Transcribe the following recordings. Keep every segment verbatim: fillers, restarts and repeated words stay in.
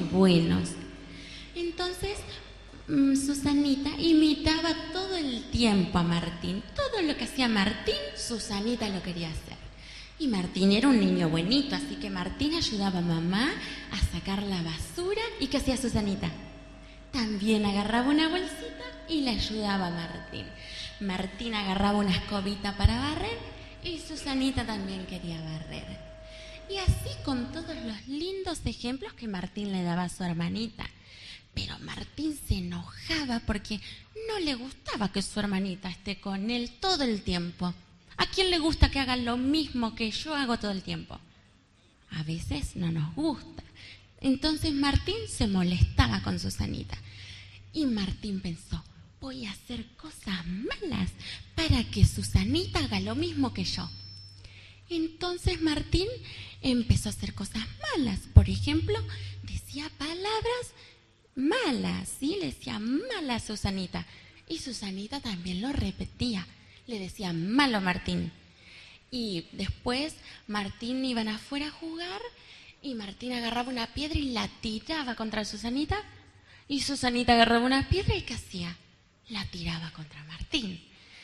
buenos. Entonces, mmm, Susanita imitaba todo el tiempo a Martín. Todo lo que hacía Martín, Susanita lo quería hacer. Y Martín era un niño buenito, así que Martín ayudaba a mamá a sacar la basura. ¿Y qué hacía Susanita? También agarraba una bolsita y le ayudaba a Martín. Martín agarraba una escobita para barrer y Susanita también quería barrer. Y así con todos los lindos ejemplos que Martín le daba a su hermanita. Pero Martín se enojaba porque no le gustaba que su hermanita esté con él todo el tiempo. ¿A quién le gusta que haga lo mismo que yo hago todo el tiempo? A veces no nos gusta. Entonces Martín se molestaba con Susanita. Y Martín pensó, voy a hacer cosas malas para que Susanita haga lo mismo que yo. Entonces Martín empezó a hacer cosas malas. Por ejemplo, decía palabras malas, ¿sí? Le decía mala a Susanita. Y Susanita también lo repetía. Le decía malo a Martín. Y después Martín iban afuera a jugar y Martín agarraba una piedra y la tiraba contra Susanita. Y Susanita agarraba una piedra y ¿qué hacía? La tiraba contra Martín.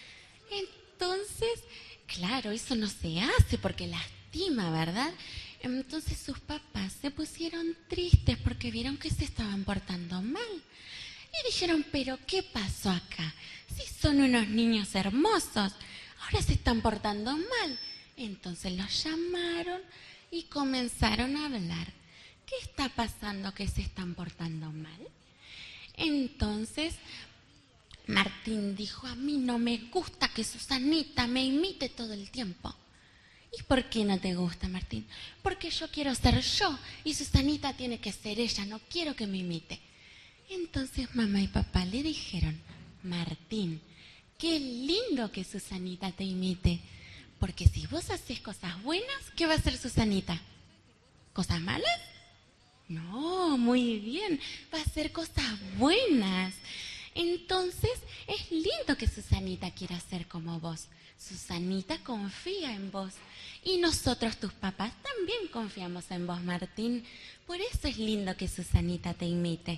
Entonces, claro, eso no se hace porque lastima, ¿verdad? Entonces sus papás se pusieron tristes porque vieron que se estaban portando mal. Y dijeron, pero ¿qué pasó acá? Si son unos niños hermosos, ahora se están portando mal. Entonces los llamaron y comenzaron a hablar. ¿Qué está pasando que se están portando mal? Entonces Martín dijo, a mí no me gusta que Susanita me imite todo el tiempo. ¿Y por qué no te gusta, Martín? Porque yo quiero ser yo y Susanita tiene que ser ella, no quiero que me imite. Entonces mamá y papá le dijeron, Martín, qué lindo que Susanita te imite, porque si vos haces cosas buenas, ¿qué va a hacer Susanita? ¿Cosas malas? No, muy bien, va a hacer cosas buenas. Entonces es lindo que Susanita quiera ser como vos. Susanita confía en vos y nosotros, tus papás, también confiamos en vos, Martín. Por eso es lindo que Susanita te imite.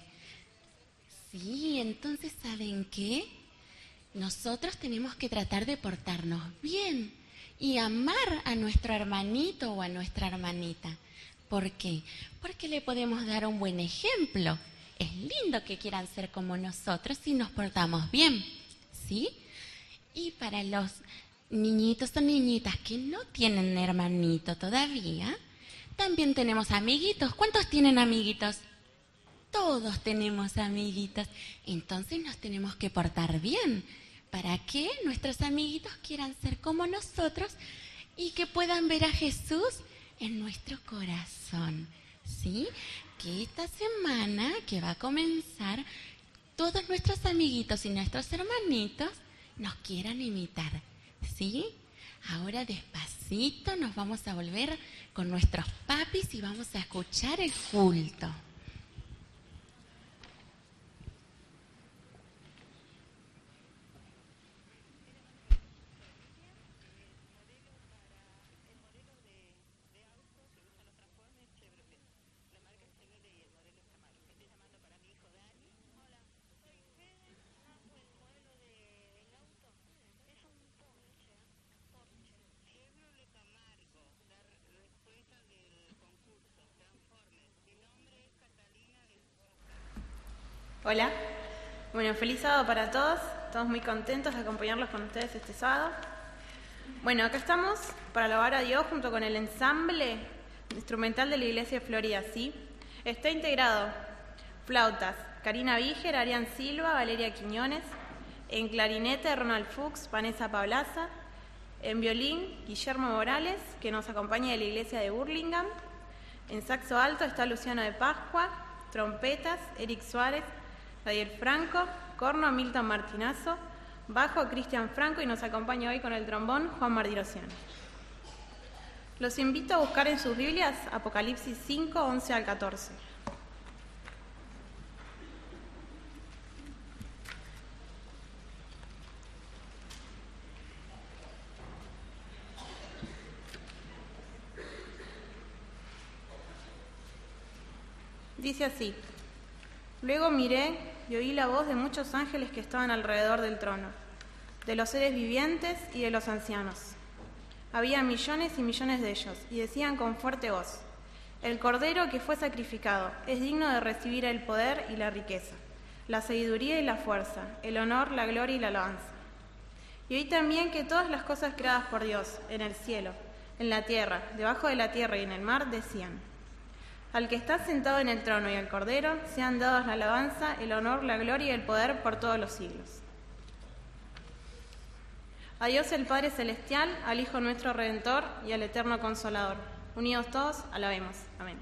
Sí, entonces, ¿saben qué? Nosotros tenemos que tratar de portarnos bien y amar a nuestro hermanito o a nuestra hermanita. ¿Por qué? Porque le podemos dar un buen ejemplo. Es lindo que quieran ser como nosotros si nos portamos bien, ¿sí? Y para los niñitos o niñitas que no tienen hermanito todavía, también tenemos amiguitos. ¿Cuántos tienen amiguitos? Todos tenemos amiguitos. Entonces nos tenemos que portar bien para que nuestros amiguitos quieran ser como nosotros y que puedan ver a Jesús en nuestro corazón, ¿sí? Que esta semana que va a comenzar, todos nuestros amiguitos y nuestros hermanitos nos quieran imitar, ¿sí? Ahora despacito nos vamos a volver con nuestros papis y vamos a escuchar el culto. Hola, bueno, feliz sábado para todos, estamos muy contentos de acompañarlos con ustedes este sábado. Bueno, acá estamos para alabar a Dios junto con el ensamble instrumental de la Iglesia de Florida, ¿sí? Está integrado flautas, Karina Víger, Arián Silva, Valeria Quiñones, en clarinete Ronald Fuchs, Vanessa Pablaza, en violín Guillermo Morales, que nos acompaña de la Iglesia de Burlingame, en saxo alto está Luciano de Pascua, trompetas Eric Suárez, Javier Franco, corno Milton Martinazo, bajo Cristian Franco y nos acompaña hoy con el trombón Juan Mardirosiano. Los invito a buscar en sus Biblias Apocalipsis cinco, once al catorce. Dice así: Luego miré y oí la voz de muchos ángeles que estaban alrededor del trono, de los seres vivientes y de los ancianos. Había millones y millones de ellos, y decían con fuerte voz: El Cordero que fue sacrificado es digno de recibir el poder y la riqueza, la sabiduría y la fuerza, el honor, la gloria y la alabanza. Y oí también que todas las cosas creadas por Dios, en el cielo, en la tierra, debajo de la tierra y en el mar, decían: Al que está sentado en el trono y al Cordero sean dados la alabanza, el honor, la gloria y el poder por todos los siglos. A Dios el Padre Celestial, al Hijo nuestro Redentor y al Eterno Consolador. Unidos todos, alabemos. Amén.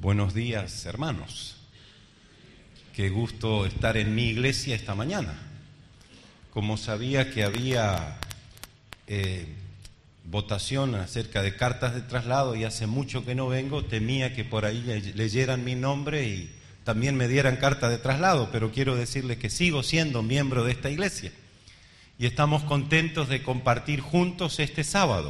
Buenos días, hermanos. Qué gusto estar en mi iglesia esta mañana. Como sabía que había eh, votación acerca de cartas de traslado y hace mucho que no vengo, temía que por ahí leyeran mi nombre y también me dieran carta de traslado, pero quiero decirles que sigo siendo miembro de esta iglesia y estamos contentos de compartir juntos este sábado.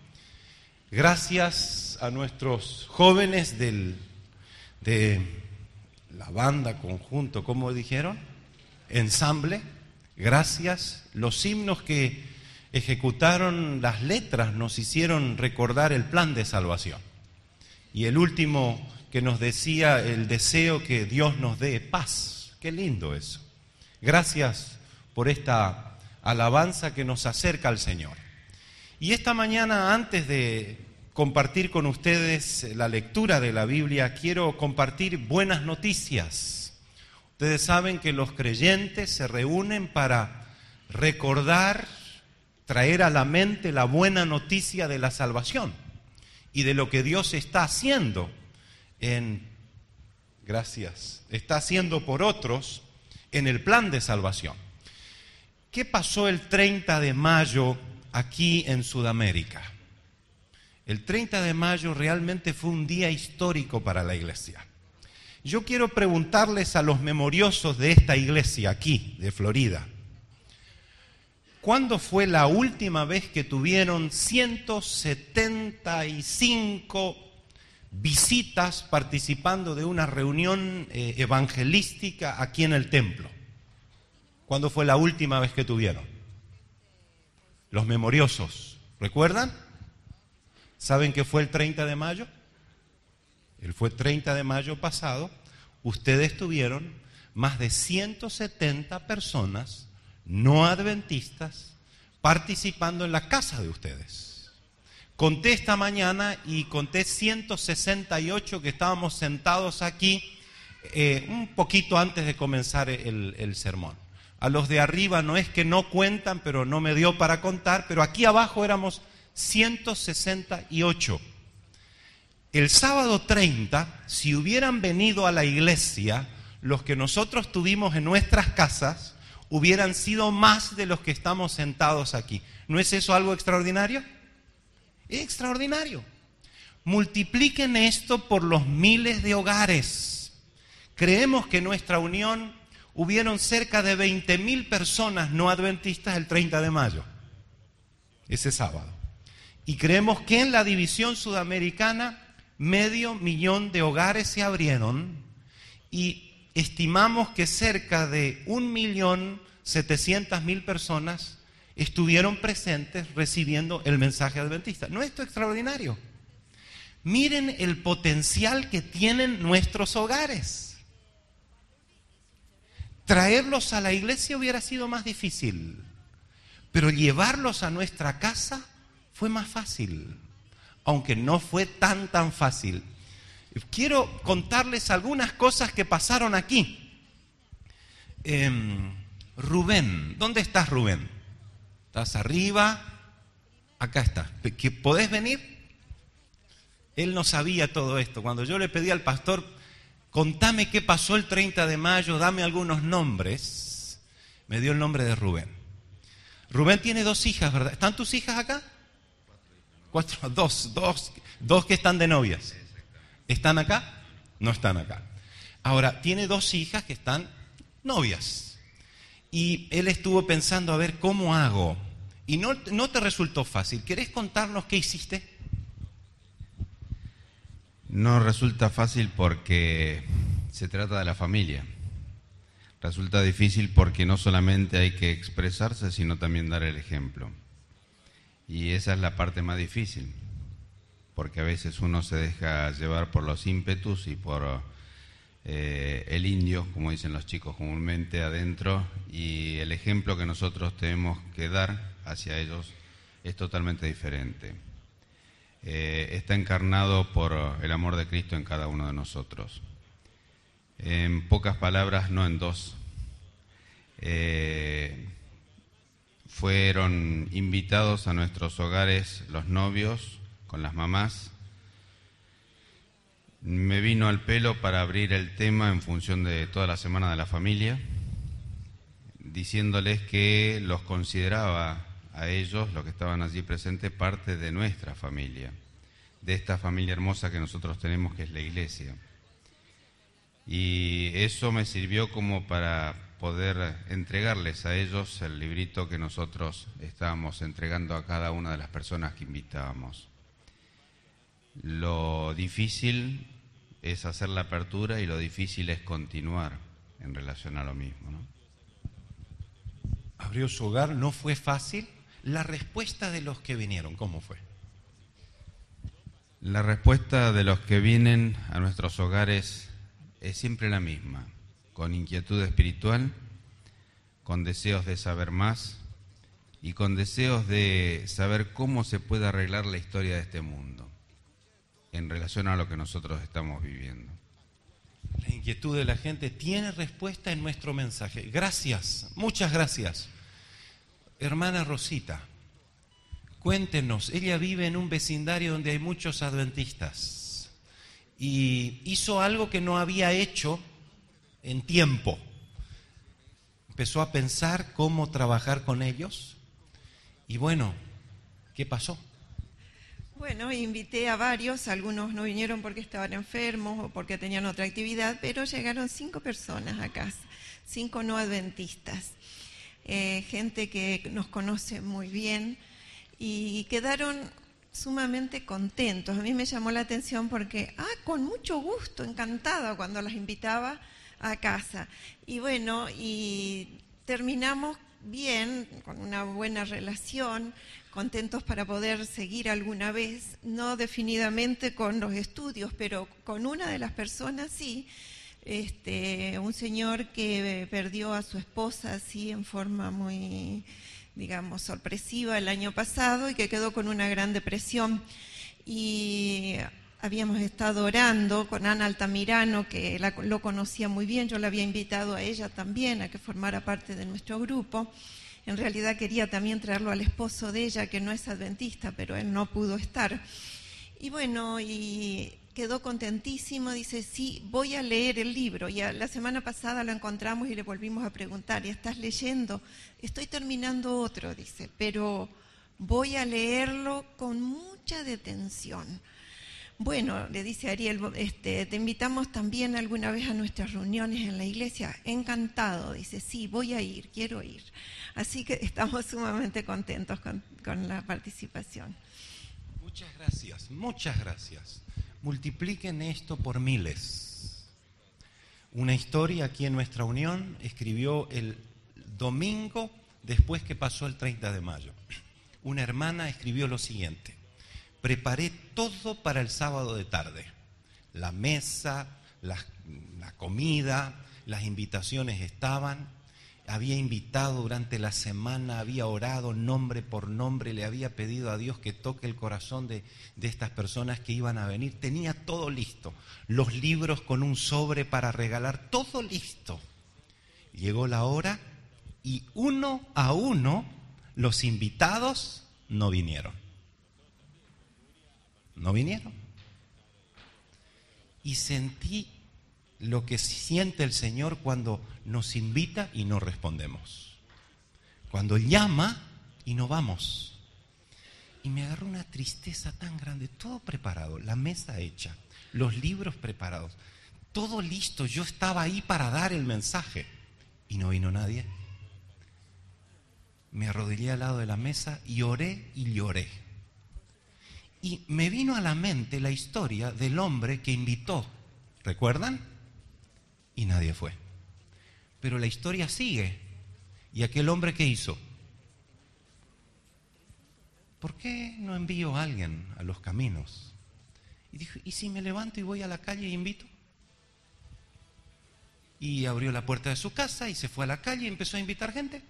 Gracias a nuestros jóvenes del, de la banda, conjunto, ¿cómo dijeron? Ensamble. Gracias. Los himnos que ejecutaron las letras nos hicieron recordar el plan de salvación. Y el último que nos decía el deseo que Dios nos dé paz. Qué lindo eso. Gracias por esta alabanza que nos acerca al Señor. Y esta mañana, antes de compartir con ustedes la lectura de la Biblia, quiero compartir buenas noticias. Ustedes saben que los creyentes se reúnen para recordar, traer a la mente la buena noticia de la salvación y de lo que Dios está haciendo en, gracias, está haciendo por otros en el plan de salvación. ¿Qué pasó el treinta de mayo aquí en Sudamérica? El treinta de mayo realmente fue un día histórico para la iglesia. Yo quiero preguntarles a los memoriosos de esta iglesia aquí, de Florida, ¿cuándo fue la última vez que tuvieron ciento setenta y cinco visitas participando de una reunión eh, evangelística aquí en el templo? ¿Cuándo fue la última vez que tuvieron? Los memoriosos, ¿recuerdan? ¿Saben qué fue el treinta de mayo? El fue treinta de mayo pasado. Ustedes tuvieron más de ciento setenta personas no adventistas participando en la casa de ustedes. Conté esta mañana y conté ciento sesenta y ocho que estábamos sentados aquí eh, un poquito antes de comenzar el, el sermón. A los de arriba no es que no cuentan, pero no me dio para contar, pero aquí abajo éramos ciento sesenta y ocho. El sábado treinta, si hubieran venido a la iglesia, los que nosotros tuvimos en nuestras casas, hubieran sido más de los que estamos sentados aquí. ¿No es eso algo extraordinario? Es extraordinario. Multipliquen esto por los miles de hogares. Creemos que en nuestra unión hubieron cerca de veinte mil personas no adventistas el treinta de mayo, ese sábado. Y creemos que en la división sudamericana medio millón de hogares se abrieron y estimamos que cerca de un millón setecientas mil personas estuvieron presentes recibiendo el mensaje adventista. ¿No es esto extraordinario? Miren el potencial que tienen nuestros hogares. Traerlos a la iglesia hubiera sido más difícil, pero llevarlos a nuestra casa fue más fácil, aunque no fue tan tan fácil. Quiero contarles algunas cosas que pasaron aquí. Eh, Rubén, ¿dónde estás, Rubén? ¿Estás arriba? Acá está. ¿Podés venir? Él no sabía todo esto. Cuando yo le pedí al pastor, contame qué pasó el treinta de mayo, dame algunos nombres, me dio el nombre de Rubén. Rubén tiene dos hijas, ¿verdad? ¿Están tus hijas acá? Cuatro, dos, dos, dos que están de novias. ¿Están acá? No están acá. Ahora, tiene dos hijas que están novias. Y él estuvo pensando, a ver, ¿cómo hago? Y no, no te resultó fácil. ¿Querés contarnos qué hiciste? No resulta fácil porque se trata de la familia. Resulta difícil porque no solamente hay que expresarse, sino también dar el ejemplo. Y esa es la parte más difícil, porque a veces uno se deja llevar por los ímpetus y por eh, el indio, como dicen los chicos comúnmente, adentro, y el ejemplo que nosotros tenemos que dar hacia ellos es totalmente diferente. Eh, está encarnado por el amor de Cristo en cada uno de nosotros. En pocas palabras, no en dos. Eh, fueron invitados a nuestros hogares los novios con las mamás. Me vino al pelo para abrir el tema en función de toda la Semana de la Familia, diciéndoles que los consideraba a ellos, los que estaban allí presentes, parte de nuestra familia, de esta familia hermosa que nosotros tenemos, que es la Iglesia. Y eso me sirvió como para poder entregarles a ellos el librito que nosotros estábamos entregando a cada una de las personas que invitábamos. Lo difícil es hacer la apertura y lo difícil es continuar en relación a lo mismo, ¿no? Abrió su hogar, no fue fácil. La respuesta de los que vinieron, ¿cómo fue? La respuesta de los que vienen a nuestros hogares es siempre la misma, con inquietud espiritual, con deseos de saber más y con deseos de saber cómo se puede arreglar la historia de este mundo en relación a lo que nosotros estamos viviendo. La inquietud de la gente tiene respuesta en nuestro mensaje. Gracias, muchas gracias. Hermana Rosita, cuéntenos, ella vive en un vecindario donde hay muchos adventistas y hizo algo que no había hecho en tiempo. Empezó a pensar cómo trabajar con ellos y bueno, ¿qué pasó? Bueno, invité a varios, algunos no vinieron porque estaban enfermos o porque tenían otra actividad, pero llegaron cinco personas a casa, cinco no adventistas, eh, gente que nos conoce muy bien y quedaron sumamente contentos. A mí me llamó la atención porque, ah, con mucho gusto, encantada cuando las invitaba a casa. Y bueno, y terminamos bien, con una buena relación, contentos para poder seguir alguna vez, no definidamente con los estudios, pero con una de las personas sí, este, un señor que perdió a su esposa así en forma muy, digamos, sorpresiva el año pasado y que quedó con una gran depresión. Y habíamos estado orando con Ana Altamirano, que la, lo conocía muy bien, yo la había invitado a ella también a que formara parte de nuestro grupo. En realidad quería también traerlo al esposo de ella, que no es adventista, pero él no pudo estar. Y bueno, y quedó contentísimo, dice, sí, voy a leer el libro. Y la semana pasada lo encontramos y le volvimos a preguntar, ¿y estás leyendo? Estoy terminando otro, dice, pero voy a leerlo con mucha detención. Bueno, le dice Ariel, este, te invitamos también alguna vez a nuestras reuniones en la iglesia. Encantado, dice, sí, voy a ir, quiero ir. Así que estamos sumamente contentos con, con la participación. Muchas gracias, muchas gracias. Multipliquen esto por miles. Una historia aquí en nuestra unión escribió el domingo después que pasó el treinta de mayo. Una hermana escribió lo siguiente: preparé todo para el sábado de tarde. La mesa, la, la comida, las invitaciones estaban. Había invitado durante la semana, había orado nombre por nombre, le había pedido a Dios que toque el corazón de, de estas personas que iban a venir. Tenía todo listo, los libros con un sobre para regalar, todo listo. Llegó la hora y uno a uno los invitados no vinieron. No vinieron. Y sentí lo que siente el Señor cuando nos invita y no respondemos. Cuando llama y no vamos. Y me agarró una tristeza tan grande, todo preparado, la mesa hecha, los libros preparados, todo listo, yo estaba ahí para dar el mensaje y no vino nadie. Me arrodillé al lado de la mesa y oré y lloré. Y me vino a la mente la historia del hombre que invitó, ¿recuerdan? Y nadie fue. Pero la historia sigue. ¿Y aquel hombre qué hizo? ¿Por qué no envío a alguien a los caminos? Y dijo, ¿y si me levanto y voy a la calle e invito? Y abrió la puerta de su casa y se fue a la calle y empezó a invitar gente.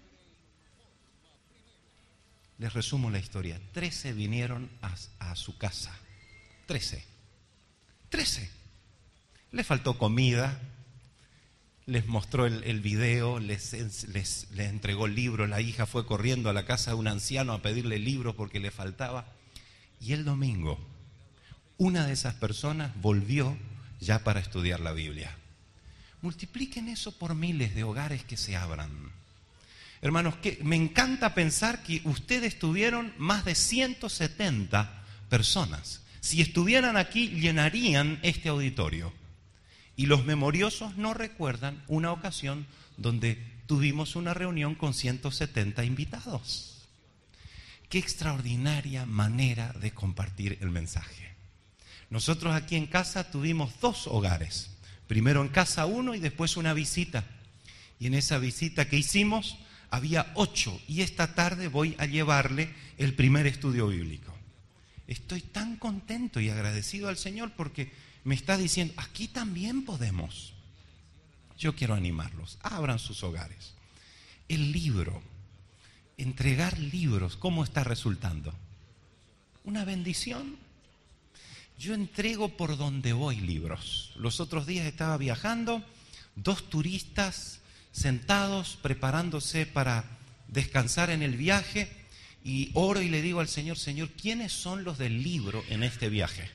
Les resumo la historia. Trece vinieron a, a su casa. Trece. Trece. Le faltó comida. Les mostró el, el video, les, les, les entregó libros. La hija fue corriendo a la casa de un anciano a pedirle libros porque le faltaba. Y el domingo, una de esas personas volvió ya para estudiar la Biblia. Multipliquen eso por miles de hogares que se abran. Hermanos, que me encanta pensar que ustedes tuvieron más de ciento setenta personas. Si estuvieran aquí, llenarían este auditorio. Y los memoriosos no recuerdan una ocasión donde tuvimos una reunión con ciento setenta invitados. Qué extraordinaria manera de compartir el mensaje. Nosotros aquí en casa tuvimos dos hogares. Primero en casa uno y después una visita. Y en esa visita que hicimos había ocho. Y esta tarde voy a llevarle el primer estudio bíblico. Estoy tan contento y agradecido al Señor porque me está diciendo, aquí también podemos. Yo quiero animarlos, abran sus hogares. El libro, entregar libros, ¿cómo está resultando? Una bendición. Yo entrego por donde voy libros. Los otros días estaba viajando, dos turistas sentados preparándose para descansar en el viaje y oro y le digo al Señor, Señor, ¿quiénes son los del libro en este viaje?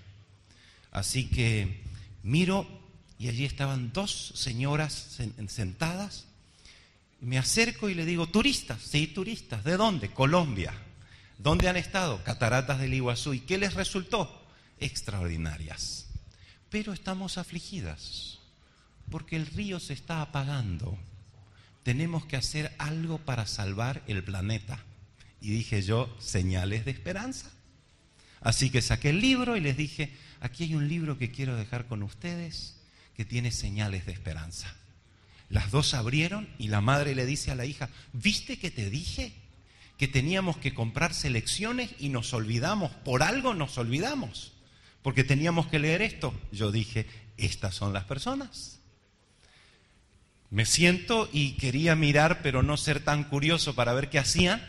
Así que miro y allí estaban dos señoras sentadas. Me acerco y le digo, turistas, sí, turistas, ¿de dónde? Colombia. ¿Dónde han estado? Cataratas del Iguazú. ¿Y qué les resultó? Extraordinarias. Pero estamos afligidas porque el río se está apagando. Tenemos que hacer algo para salvar el planeta. Y dije yo, señales de esperanza. Así que saqué el libro y les dije, aquí hay un libro que quiero dejar con ustedes que tiene señales de esperanza. Las dos abrieron y la madre le dice a la hija, ¿viste que te dije que teníamos que comprar selecciones y nos olvidamos? Por algo nos olvidamos, porque teníamos que leer esto. Yo dije, estas son las personas. Me siento y quería mirar, pero no ser tan curioso para ver qué hacían.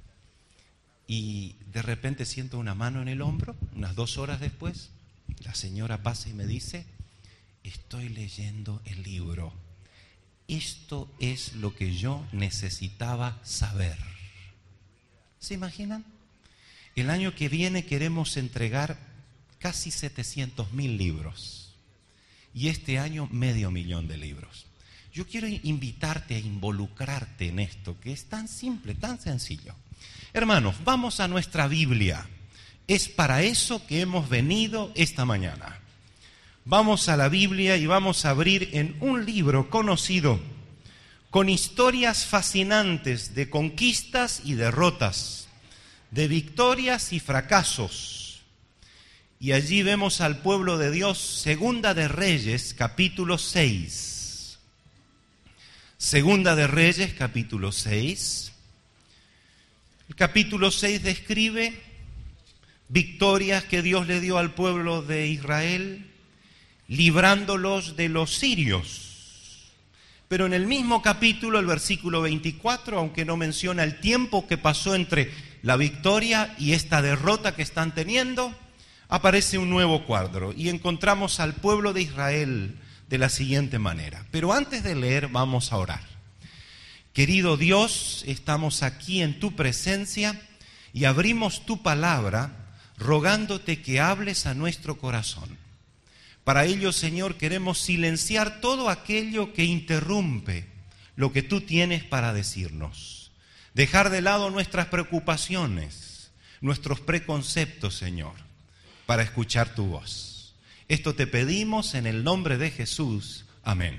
Y de repente siento una mano en el hombro, unas dos horas después, la señora pasa y me dice, estoy leyendo el libro. Esto es lo que yo necesitaba saber. ¿Se imaginan? El año que viene queremos entregar casi setecientos mil libros. Y este año medio millón de libros. Yo quiero invitarte a involucrarte en esto, que es tan simple, tan sencillo. Hermanos, vamos a nuestra Biblia. Es para eso que hemos venido esta mañana. Vamos a la Biblia y vamos a abrir en un libro conocido con historias fascinantes de conquistas y derrotas, de victorias y fracasos. Y allí vemos al pueblo de Dios, Segunda de Reyes, capítulo seis. Segunda de Reyes, capítulo seis. El capítulo seis describe victorias que Dios le dio al pueblo de Israel, librándolos de los sirios. Pero en el mismo capítulo, el versículo veinticuatro, aunque no menciona el tiempo que pasó entre la victoria y esta derrota que están teniendo, aparece un nuevo cuadro y encontramos al pueblo de Israel de la siguiente manera. Pero antes de leer, vamos a orar. Querido Dios, estamos aquí en tu presencia y abrimos tu palabra rogándote que hables a nuestro corazón. Para ello, Señor, queremos silenciar todo aquello que interrumpe lo que tú tienes para decirnos. Dejar de lado nuestras preocupaciones, nuestros preconceptos, Señor, para escuchar tu voz. Esto te pedimos en el nombre de Jesús. Amén.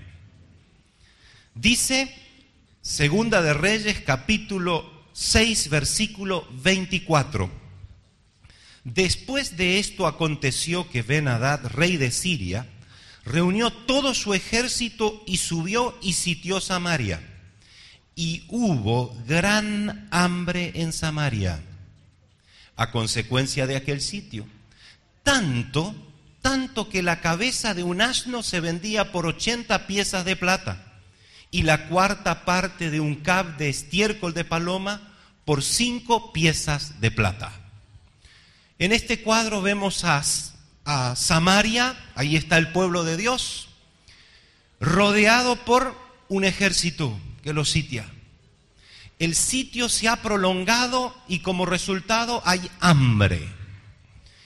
Dice Segunda de Reyes, capítulo seis, versículo veinticuatro. Después de esto aconteció que Ben-Hadad, rey de Siria, reunió todo su ejército y subió y sitió Samaria. Y hubo gran hambre en Samaria a consecuencia de aquel sitio. Tanto, tanto que la cabeza de un asno se vendía por ochenta piezas de plata y la cuarta parte de un cab de estiércol de paloma por cinco piezas de plata. En este cuadro vemos a, a Samaria, ahí está el pueblo de Dios, rodeado por un ejército que lo sitia. El sitio se ha prolongado y como resultado hay hambre.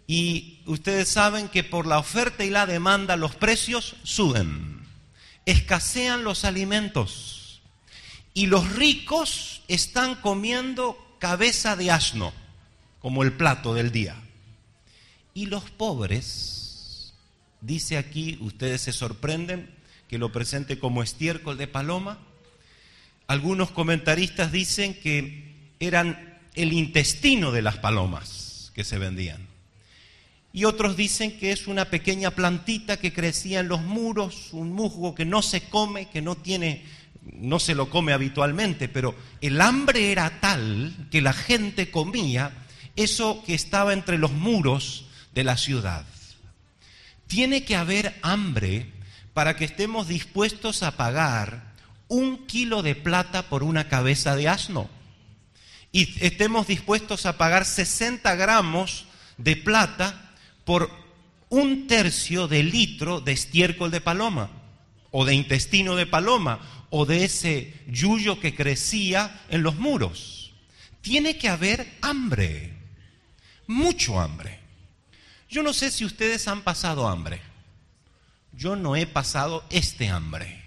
Y ustedes saben que por la oferta y la demanda los precios suben, escasean los alimentos y los ricos están comiendo cabeza de asno como el plato del día. Y los pobres, dice aquí, ustedes se sorprenden que lo presente como estiércol de paloma. Algunos comentaristas dicen que eran el intestino de las palomas que se vendían. Y otros dicen que es una pequeña plantita que crecía en los muros, un musgo que no se come, que no tiene, no se lo come habitualmente, pero el hambre era tal que la gente comía eso que estaba entre los muros de la ciudad. Tiene que haber hambre para que estemos dispuestos a pagar un kilo de plata por una cabeza de asno y estemos dispuestos a pagar sesenta gramos de plata por un tercio de litro de estiércol de paloma, o de intestino de paloma, o de ese yuyo que crecía en los muros. Tiene que haber hambre, mucho hambre. Yo no sé si ustedes han pasado hambre. Yo no he pasado este hambre.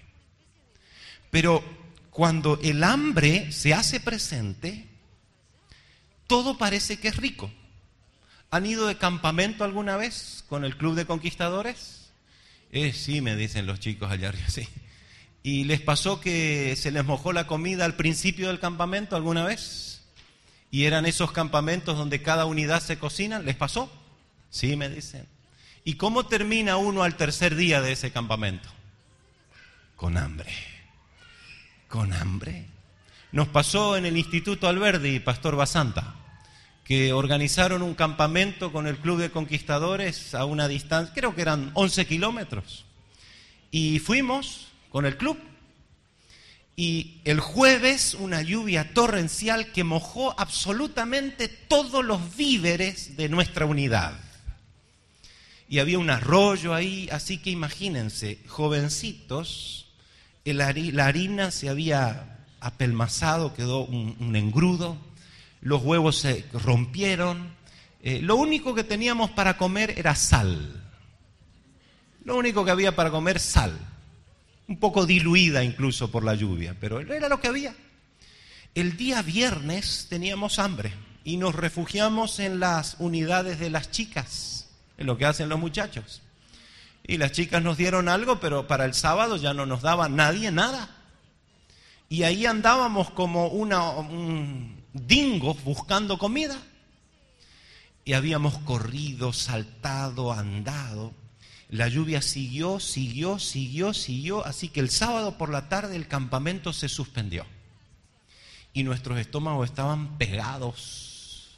Pero cuando el hambre se hace presente, todo parece que es rico. ¿Han ido de campamento alguna vez con el Club de Conquistadores? Eh, sí, me dicen los chicos allá arriba, sí. ¿Y les pasó que se les mojó la comida al principio del campamento alguna vez? ¿Y eran esos campamentos donde cada unidad se cocina? ¿Les pasó? Sí, me dicen. ¿Y cómo termina uno al tercer día de ese campamento? Con hambre. Con hambre. Nos pasó en el Instituto Alberdi, Pastor Basanta, que organizaron un campamento con el Club de Conquistadores a una distancia, creo que eran once kilómetros. Y fuimos con el club. Y el jueves una lluvia torrencial que mojó absolutamente todos los víveres de nuestra unidad. Y había un arroyo ahí, así que imagínense, jovencitos, el hari- la harina se había apelmazado, quedó un, un engrudo. Los huevos se rompieron. Eh, lo único que teníamos para comer era sal. Lo único que había para comer, sal. Un poco diluida incluso por la lluvia, pero era lo que había. El día viernes teníamos hambre y nos refugiamos en las unidades de las chicas, en lo que hacen los muchachos. Y las chicas nos dieron algo, pero para el sábado ya no nos daba nadie nada. Y ahí andábamos como una... Un, dingos buscando comida. Y habíamos corrido, saltado, andado. La lluvia siguió, siguió, siguió, siguió, así que el sábado por la tarde el campamento se suspendió. Y nuestros estómagos estaban pegados.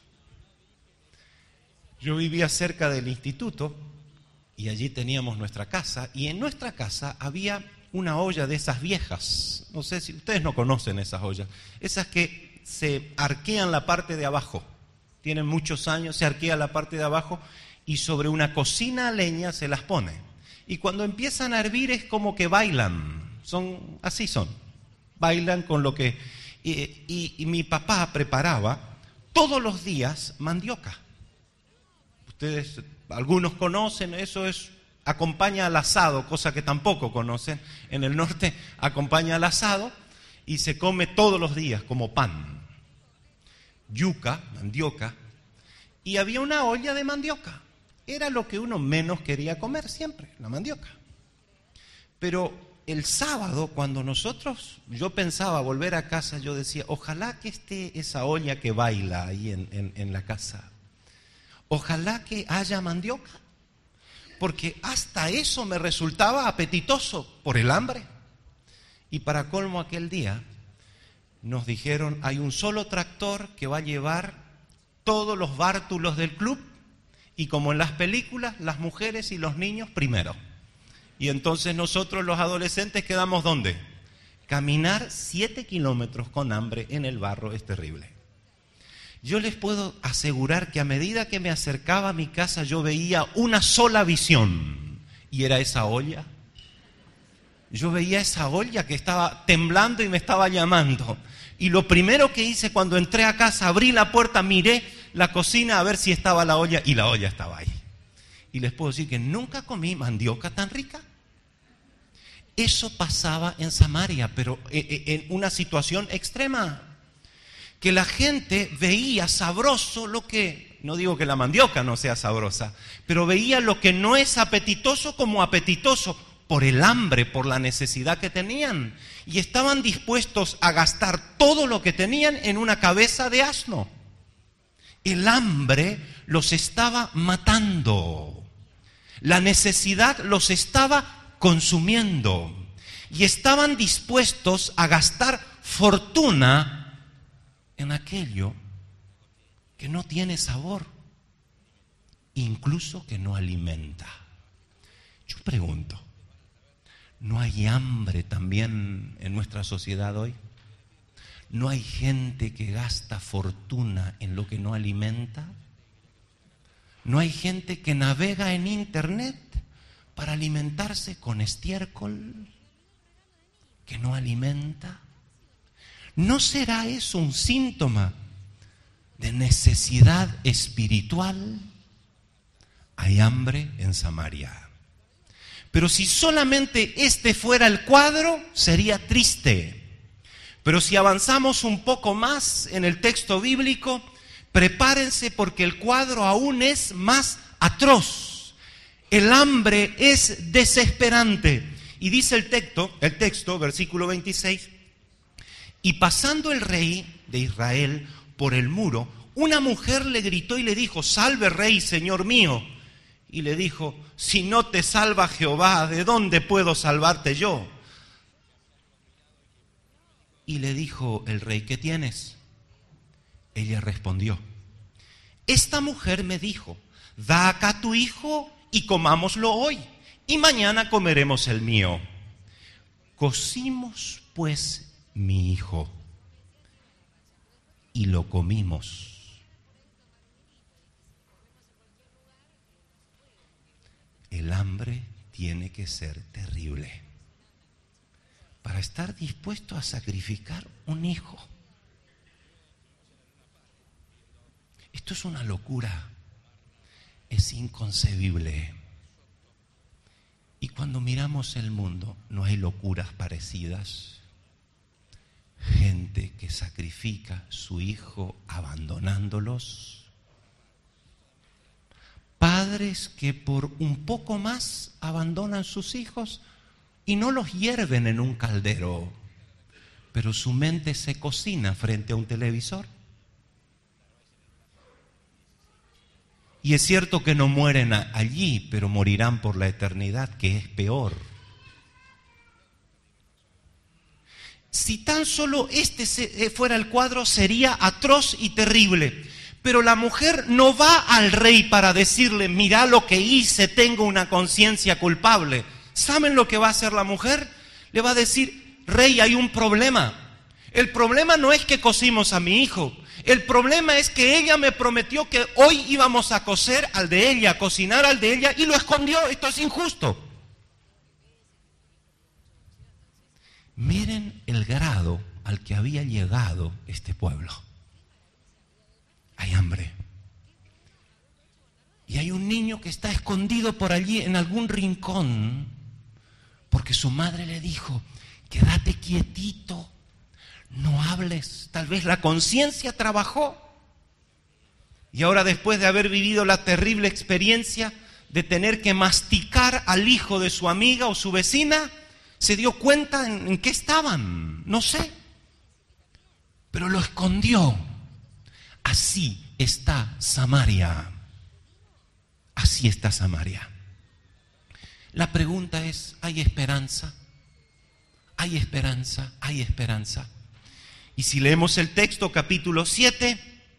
Yo vivía cerca del instituto y allí teníamos nuestra casa, y en nuestra casa había una olla de esas viejas. No sé si ustedes no conocen esas ollas, esas que se arquean la parte de abajo, tienen muchos años, se arquea la parte de abajo y sobre una cocina a leña se las pone. Y cuando empiezan a hervir es como que bailan, son así son, bailan con lo que... Y, y, y mi papá preparaba todos los días mandioca. Ustedes, algunos conocen, eso es, acompaña al asado, cosa que tampoco conocen. En el norte acompaña al asado y se come todos los días como pan. Yuca, mandioca, y había una olla de mandioca. Era lo que uno menos quería comer siempre, la mandioca. Pero el sábado, cuando nosotros, yo pensaba volver a casa, yo decía, ojalá que esté esa olla que baila ahí en, en, en la casa. Ojalá que haya mandioca, porque hasta eso me resultaba apetitoso por el hambre. Y para colmo aquel día nos dijeron, hay un solo tractor que va a llevar todos los bártulos del club, y como en las películas, las mujeres y los niños primero. Y entonces nosotros los adolescentes quedamos ¿dónde? Caminar siete kilómetros con hambre en el barro es terrible. Yo les puedo asegurar que a medida que me acercaba a mi casa yo veía una sola visión, y era esa olla. Yo veía esa olla que estaba temblando y me estaba llamando. Y lo primero que hice cuando entré a casa, abrí la puerta, miré la cocina a ver si estaba la olla, y la olla estaba ahí. y les puedo decir que nunca comí mandioca tan rica. Eso pasaba en Samaria, pero en una situación extrema, que la gente veía sabroso lo que, no digo que la mandioca no sea sabrosa, pero veía lo que no es apetitoso como apetitoso, por el hambre, por la necesidad que tenían, y estaban dispuestos a gastar todo lo que tenían en una cabeza de asno. El hambre los estaba matando, la necesidad los estaba consumiendo, y estaban dispuestos a gastar fortuna en aquello que no tiene sabor, incluso que no alimenta. Yo pregunto, ¿no hay hambre también en nuestra sociedad hoy? ¿No hay gente que gasta fortuna en lo que no alimenta? ¿No hay gente que navega en internet para alimentarse con estiércol que no alimenta? ¿No será eso un síntoma de necesidad espiritual? Hay hambre en Samaria. Pero si solamente este fuera el cuadro, sería triste. Pero si avanzamos un poco más en el texto bíblico, prepárense porque el cuadro aún es más atroz. El hambre es desesperante. Y dice el texto, el texto, versículo veintiséis, y pasando el rey de Israel por el muro, una mujer le gritó y le dijo, salve rey, señor mío. Y le dijo, si no te salva Jehová, ¿de dónde puedo salvarte yo? Y le dijo el rey, ¿qué tienes? Ella respondió, esta mujer me dijo, da acá tu hijo y comámoslo hoy, y mañana comeremos el mío. Cocimos pues mi hijo y lo comimos. El hambre tiene que ser terrible para estar dispuesto a sacrificar un hijo. Esto es una locura, es inconcebible. Y cuando miramos el mundo, no hay locuras parecidas. Gente que sacrifica su hijo abandonándolos. Padres que por un poco más abandonan sus hijos y no los hierven en un caldero, pero su mente se cocina frente a un televisor. Y es cierto que no mueren allí, pero morirán por la eternidad, que es peor. Si tan solo este fuera el cuadro, sería atroz y terrible. Pero la mujer no va al rey para decirle, mira lo que hice, tengo una conciencia culpable. ¿Saben lo que va a hacer la mujer? Le va a decir, rey, hay un problema. El problema no es que cocimos a mi hijo. El problema es que ella me prometió que hoy íbamos a cocer al de ella, a cocinar al de ella, y lo escondió. Esto es injusto. Miren el grado al que había llegado este pueblo. Hay hambre. Y hay un niño que está escondido por allí en algún rincón, porque su madre le dijo, quédate quietito, no hables. Tal vez la conciencia trabajó. Y ahora, después de haber vivido la terrible experiencia de tener que masticar al hijo de su amiga o su vecina, se dio cuenta en, en qué estaban, no sé. Pero lo escondió. Así está Samaria. Así está Samaria. La pregunta es, ¿hay esperanza? ¿Hay esperanza? ¿Hay esperanza? Y si leemos el texto, capítulo siete,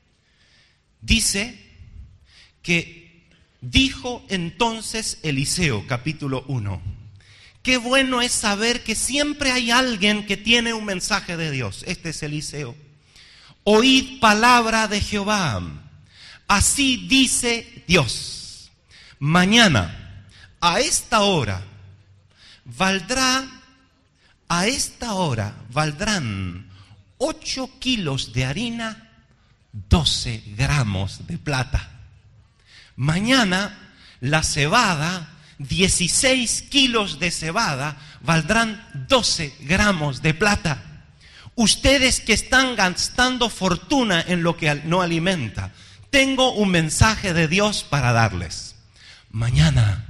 dice que dijo entonces Eliseo, capítulo uno, qué bueno es saber que siempre hay alguien que tiene un mensaje de Dios. Este es Eliseo. Oíd palabra de Jehová. Así dice Dios. Mañana, a esta hora, valdrá, a esta hora, valdrán ocho kilos de harina, doce gramos de plata. Mañana, la cebada, dieciséis kilos de cebada, valdrán doce gramos de plata. Ustedes que están gastando fortuna en lo que no alimenta, tengo un mensaje de Dios para darles. Mañana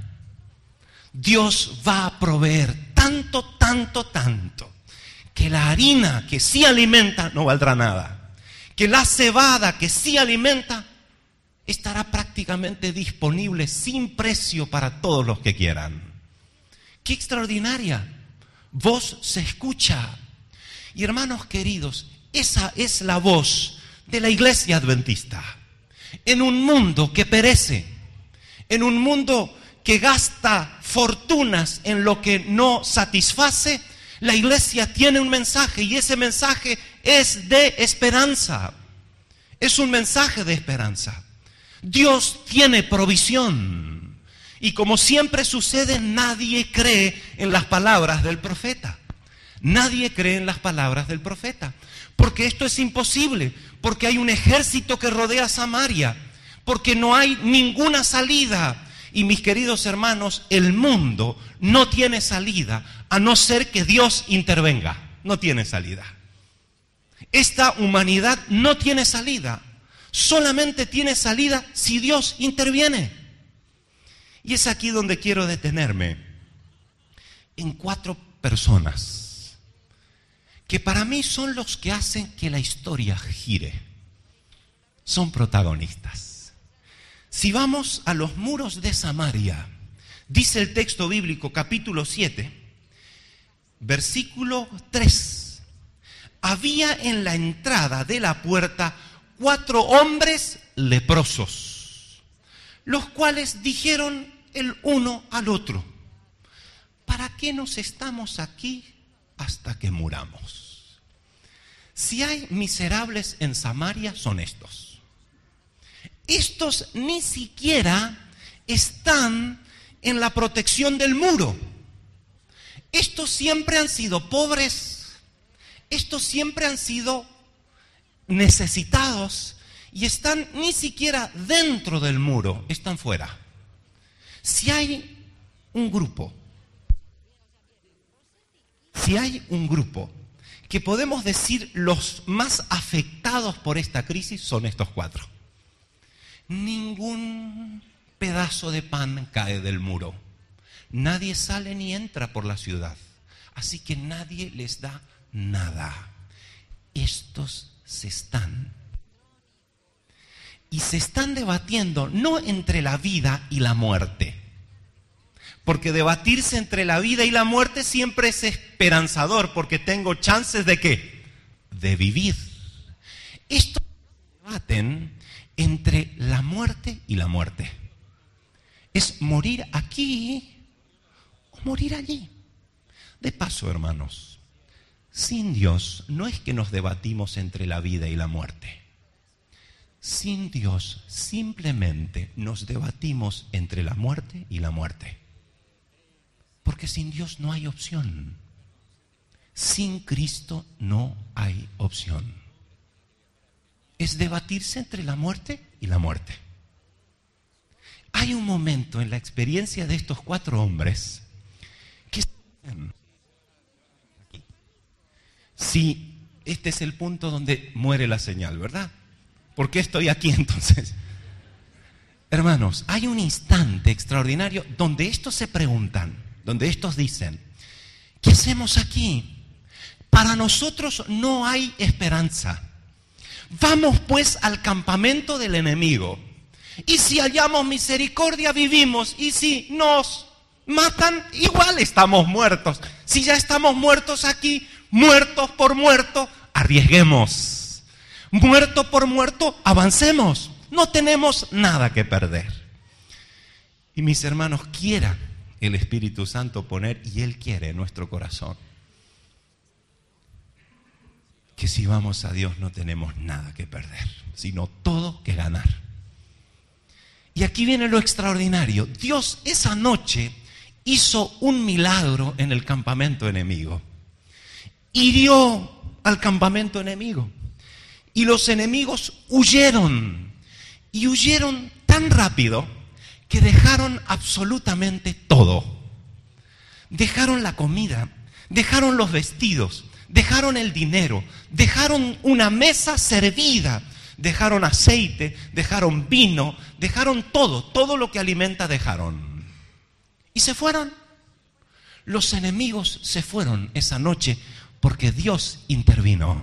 Dios va a proveer tanto, tanto, tanto, que la harina que sí alimenta no valdrá nada. Que la cebada que sí alimenta estará prácticamente disponible sin precio para todos los que quieran. ¡Qué extraordinaria! Voz se escucha. Y hermanos queridos, esa es la voz de la iglesia adventista. En un mundo que perece, en un mundo que gasta fortunas en lo que no satisface, la iglesia tiene un mensaje y ese mensaje es de esperanza. Es un mensaje de esperanza. Dios tiene provisión. Y como siempre sucede, nadie cree en las palabras del profeta. Nadie cree en las palabras del profeta. Porque esto es imposible. Porque hay un ejército que rodea Samaria. Porque no hay ninguna salida. Y mis queridos hermanos, el mundo no tiene salida a no ser que Dios intervenga. No tiene salida. Esta humanidad no tiene salida. Solamente tiene salida si Dios interviene. Y es aquí donde quiero detenerme. En cuatro personas que para mí son los que hacen que la historia gire. Son protagonistas. Si vamos a los muros de Samaria, dice el texto bíblico, capítulo siete, versículo tres. Había en la entrada de la puerta cuatro hombres leprosos, los cuales dijeron el uno al otro: ¿para qué nos estamos aquí hasta que muramos? Si hay miserables en Samaria, son estos. Estos ni siquiera están en la protección del muro. Estos siempre han sido pobres. Estos siempre han sido necesitados y están ni siquiera dentro del muro, están fuera. Si hay un grupo, si hay un grupo que podemos decir los más afectados por esta crisis, son estos cuatro. Ningún pedazo de pan cae del muro. Nadie sale ni entra por la ciudad. Así que nadie les da nada. Estos se están. Y se están debatiendo no entre la vida y la muerte. Porque debatirse entre la vida y la muerte siempre es esperanzador, porque tengo chances de ¿qué? De vivir. Estos debaten entre la muerte y la muerte. Es morir aquí o morir allí. De paso, hermanos, sin Dios no es que nos debatimos entre la vida y la muerte. Sin Dios simplemente nos debatimos entre la muerte y la muerte. Porque sin Dios no hay opción. Sin Cristo no hay opción. Es debatirse entre la muerte y la muerte. Hay un momento en la experiencia de estos cuatro hombres que... Sí, este es el punto donde muere la señal, ¿verdad? ¿Por qué estoy aquí entonces? Hermanos, hay un instante extraordinario donde estos se preguntan, donde estos dicen: ¿qué hacemos aquí? Para nosotros no hay esperanza. Vamos pues al campamento del enemigo. Y si hallamos misericordia, vivimos. Y si nos matan, igual estamos muertos. Si ya estamos muertos aquí, muertos por muerto, arriesguemos. Muerto por muerto, avancemos. No tenemos nada que perder. Y mis hermanos, quiera el Espíritu Santo poner, y Él quiere en nuestro corazón, que si vamos a Dios no tenemos nada que perder, sino todo que ganar. Y aquí viene lo extraordinario. Dios esa noche hizo un milagro en el campamento enemigo. Hirió al campamento enemigo. Y los enemigos huyeron. Y huyeron tan rápido que dejaron absolutamente todo. Dejaron la comida, dejaron los vestidos, dejaron el dinero, dejaron una mesa servida, dejaron aceite, dejaron vino, dejaron todo, todo lo que alimenta dejaron. Y se fueron. Los enemigos se fueron esa noche porque Dios intervino.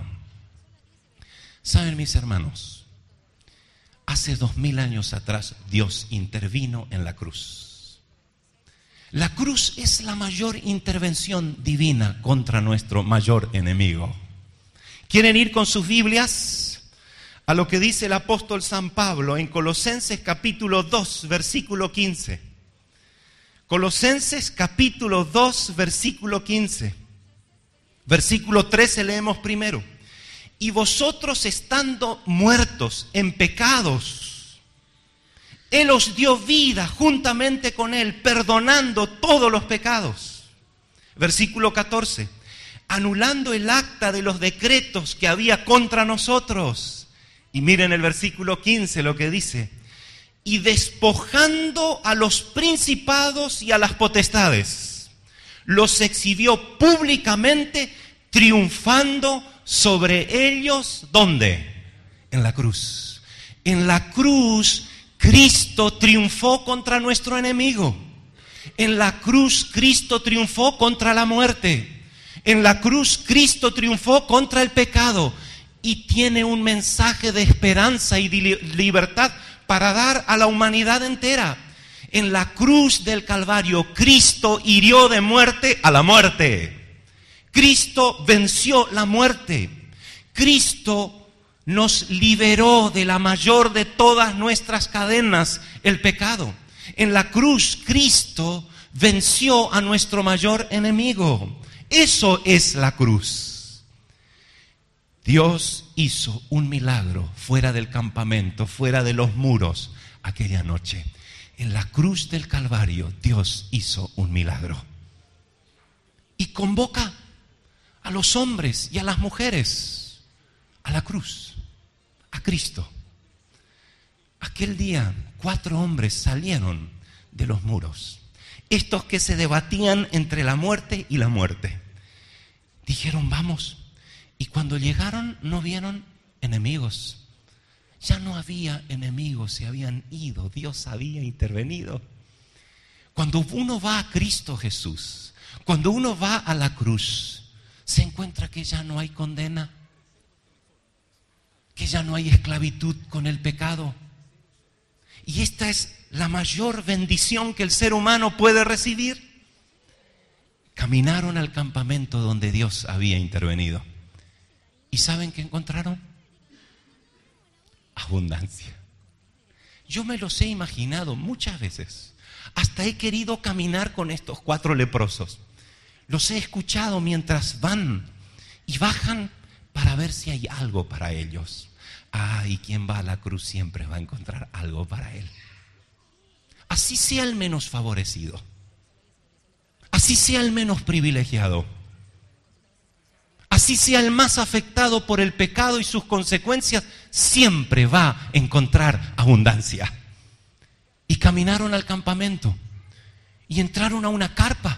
¿Saben, mis hermanos? Hace dos mil años atrás Dios intervino en la cruz. La cruz es la mayor intervención divina contra nuestro mayor enemigo. ¿Quieren ir con sus Biblias a lo que dice el apóstol San Pablo en Colosenses capítulo dos, versículo quince? Colosenses capítulo dos, versículo quince. Versículo trece leemos primero. Y vosotros estando muertos en pecados, Él os dio vida juntamente con Él, perdonando todos los pecados. Versículo catorce. Anulando el acta de los decretos que había contra nosotros. Y miren el versículo quince lo que dice. Y despojando a los principados y a las potestades, los exhibió públicamente, triunfando sobre ellos, ¿dónde? En la cruz. En la cruz, Cristo triunfó contra nuestro enemigo. En la cruz, Cristo triunfó contra la muerte. En la cruz, Cristo triunfó contra el pecado. Y tiene un mensaje de esperanza y de libertad para dar a la humanidad entera. En la cruz del Calvario, Cristo hirió de muerte a la muerte. Cristo venció la muerte. Cristo nos liberó de la mayor de todas nuestras cadenas, el pecado. En la cruz, Cristo venció a nuestro mayor enemigo. Eso es la cruz. Dios hizo un milagro fuera del campamento, fuera de los muros, aquella noche. En la cruz del Calvario, Dios hizo un milagro. Y convoca a los hombres y a las mujeres a la cruz, a Cristo. Aquel día, cuatro hombres salieron de los muros. Estos que se debatían entre la muerte y la muerte. Dijeron, vamos. Y cuando llegaron no vieron enemigos. Ya no había enemigos, se habían ido. Dios había intervenido. Cuando uno va a Cristo Jesús, cuando uno va a la cruz, se encuentra que ya no hay condena, que ya no hay esclavitud con el pecado. Y esta es la mayor bendición que el ser humano puede recibir. Caminaron al campamento donde Dios había intervenido. ¿Y saben qué encontraron? Abundancia. Yo me los he imaginado muchas veces. Hasta he querido caminar con estos cuatro leprosos. Los he escuchado mientras van y bajan para ver si hay algo para ellos. Ah, y quien va a la cruz siempre va a encontrar algo para él. Así sea el menos favorecido. Así sea el menos privilegiado. Así sea el más afectado por el pecado y sus consecuencias, siempre va a encontrar abundancia. Y caminaron al campamento y entraron a una carpa.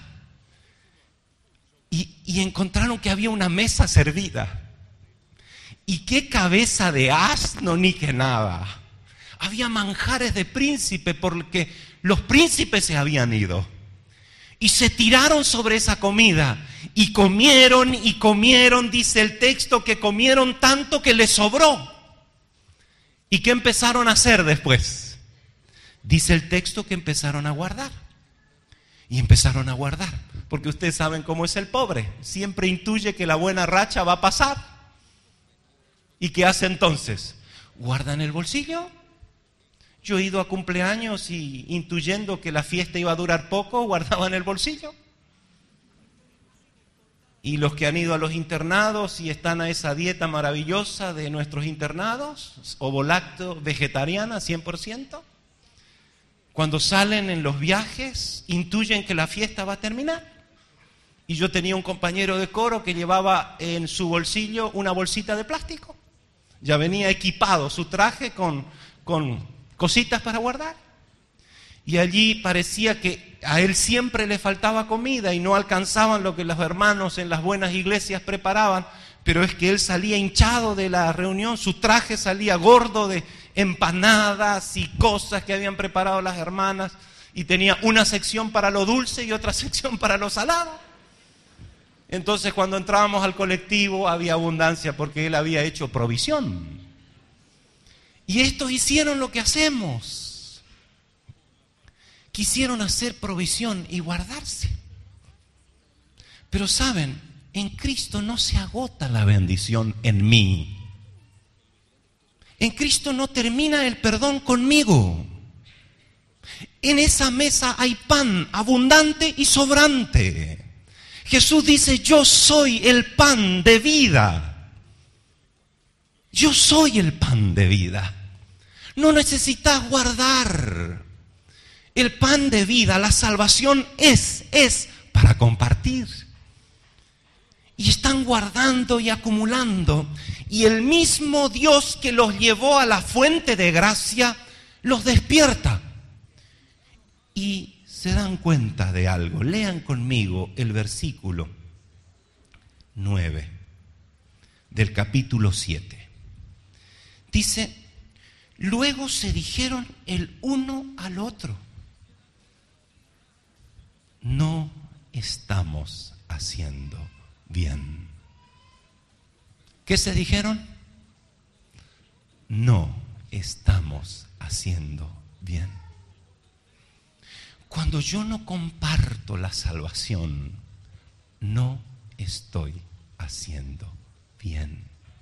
Y, y encontraron que había una mesa servida. Y qué cabeza de asno ni que nada. Había manjares de príncipe porque los príncipes se habían ido. Y se tiraron sobre esa comida. Y comieron y comieron, dice el texto, que comieron tanto que les sobró. ¿Y qué empezaron a hacer después? Dice el texto que empezaron a guardar. Y empezaron a guardar. Porque ustedes saben cómo es el pobre. Siempre intuye que la buena racha va a pasar. ¿Y qué hace entonces? Guarda en el bolsillo. Yo he ido a cumpleaños y intuyendo que la fiesta iba a durar poco, guardaba en el bolsillo. Y los que han ido a los internados y están a esa dieta maravillosa de nuestros internados, ovolácteo, vegetariana, cien por ciento, cuando salen en los viajes, intuyen que la fiesta va a terminar. Y yo tenía un compañero de coro que llevaba en su bolsillo una bolsita de plástico. Ya venía equipado su traje con, con cositas para guardar. y allí parecía que a él siempre le faltaba comida y no alcanzaban lo que los hermanos en las buenas iglesias preparaban, pero es que él salía hinchado de la reunión, su traje salía gordo de empanadas y cosas que habían preparado las hermanas, y tenía una sección para lo dulce y otra sección para lo salado. Entonces cuando entrábamos al colectivo había abundancia porque él había hecho provisión. Y estos hicieron lo que hacemos. Quisieron hacer provisión y guardarse. Pero saben, en Cristo no se agota la bendición en mí. En Cristo no termina el perdón conmigo. En esa mesa hay pan abundante y sobrante. Jesús dice, yo soy el pan de vida. Yo soy el pan de vida. No necesitas guardar. El pan de vida, la salvación es, es para compartir. Y están guardando y acumulando. Y el mismo Dios que los llevó a la fuente de gracia, los despierta. Y se dan cuenta de algo. Lean conmigo el versículo nueve del capítulo siete. Dice, luego se dijeron el uno al otro, no estamos haciendo bien. ¿Qué se dijeron? No estamos haciendo bien. Cuando yo no comparto la salvación, no estoy haciendo bien.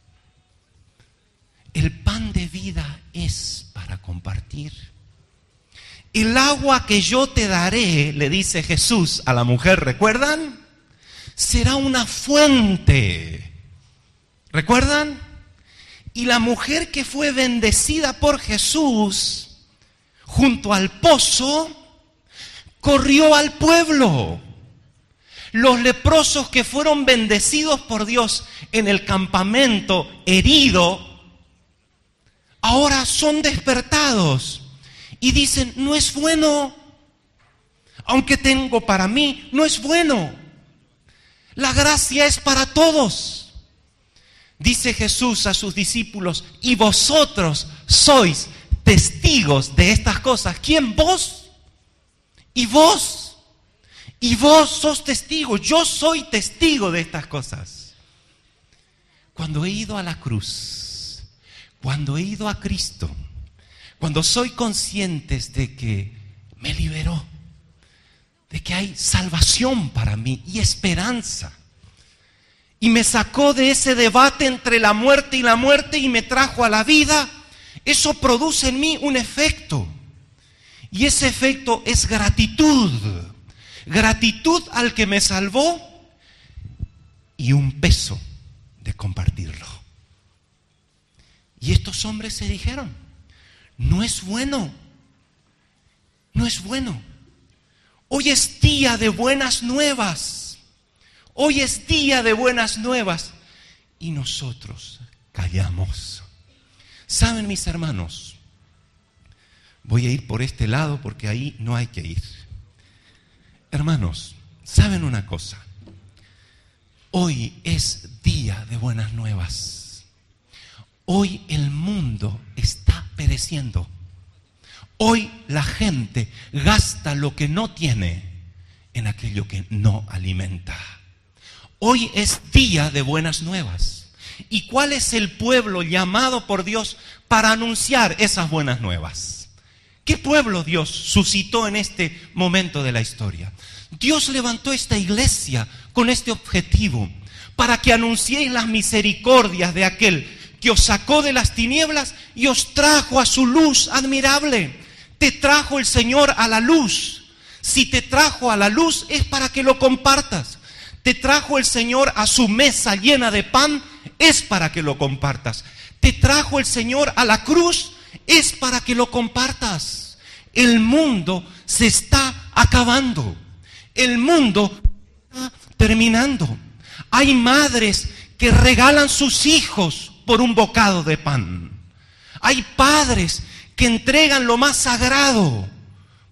El pan de vida es para compartir. El agua que yo te daré, le dice Jesús a la mujer, ¿recuerdan? Será una fuente. ¿Recuerdan? Y la mujer que fue bendecida por Jesús junto al pozo, corrió al pueblo. Los leprosos que fueron bendecidos por Dios en el campamento herido, ahora son despertados y dicen, no es bueno, aunque tengo para mí, no es bueno. La gracia es para todos. Dice Jesús a sus discípulos, y vosotros sois testigos de estas cosas. ¿Quién? Vos. Y vos. Y vos sos testigo. Yo soy testigo de estas cosas. Cuando he ido a la cruz, cuando he ido a Cristo, cuando soy consciente de que me liberó, de que hay salvación para mí y esperanza, y me sacó de ese debate entre la muerte y la muerte y me trajo a la vida, eso produce en mí un efecto. Y ese efecto es gratitud. Gratitud al que me salvó y un peso de compartirlo. Y estos hombres se dijeron, no es bueno, no es bueno. Hoy es día de buenas nuevas. Hoy es día de buenas nuevas. Y nosotros callamos. ¿Saben, mis hermanos? Voy a ir por este lado porque ahí no hay que ir. Hermanos, ¿saben una cosa? Hoy es día de buenas nuevas. Hoy el mundo está pereciendo. Hoy la gente gasta lo que no tiene en aquello que no alimenta. Hoy es día de buenas nuevas. ¿Y cuál es el pueblo llamado por Dios para anunciar esas buenas nuevas? ¿Qué pueblo Dios suscitó en este momento de la historia? Dios levantó esta iglesia con este objetivo, para que anunciéis las misericordias de aquel que os sacó de las tinieblas y os trajo a su luz admirable. Te trajo el Señor a la luz. Si te trajo a la luz es para que lo compartas. Te trajo el Señor a su mesa llena de pan, es para que lo compartas. Te trajo el Señor a la cruz, es para que lo compartas. El mundo se está acabando. El mundo está terminando. Hay madres que regalan sus hijos por un bocado de pan. Hay padres que entregan lo más sagrado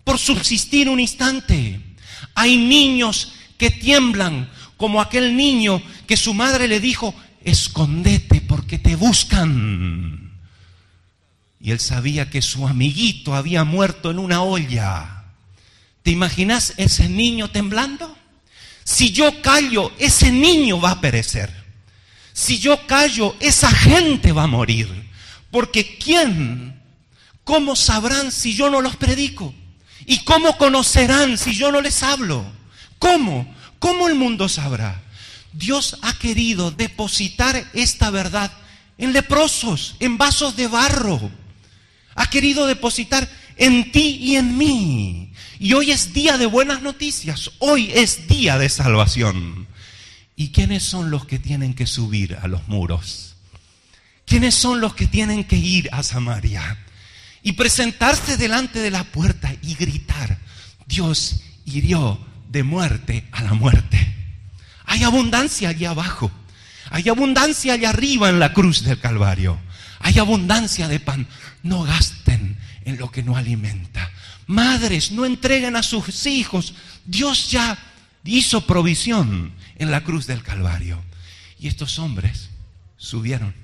por subsistir un instante. Hay niños que tiemblan, como aquel niño que su madre le dijo, escóndete porque te buscan. Y él sabía que su amiguito había muerto en una olla. ¿Te imaginas ese niño temblando? Si yo callo, ese niño va a perecer. Si yo callo, esa gente va a morir. Porque ¿quién? ¿Cómo sabrán si yo no los predico? ¿Y cómo conocerán si yo no les hablo? ¿Cómo? ¿Cómo el mundo sabrá? Dios ha querido depositar esta verdad en leprosos, en vasos de barro. Ha querido depositar en ti y en mí. Y hoy es día de buenas noticias. Hoy es día de salvación. ¿Y quiénes son los que tienen que subir a los muros? ¿Quiénes son los que tienen que ir a Samaria? Y presentarse delante de la puerta y gritar, Dios hirió de muerte a la muerte. Hay abundancia allí abajo. Hay abundancia allá arriba en la cruz del Calvario. Hay abundancia de pan. No gasten en lo que no alimenta. Madres, no entreguen a sus hijos. Dios ya hizo provisión en la cruz del Calvario. Y estos hombres subieron.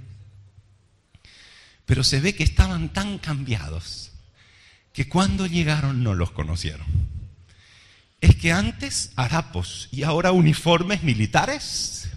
Pero se ve que estaban tan cambiados que cuando llegaron no los conocieron. Es que antes harapos y ahora uniformes militares.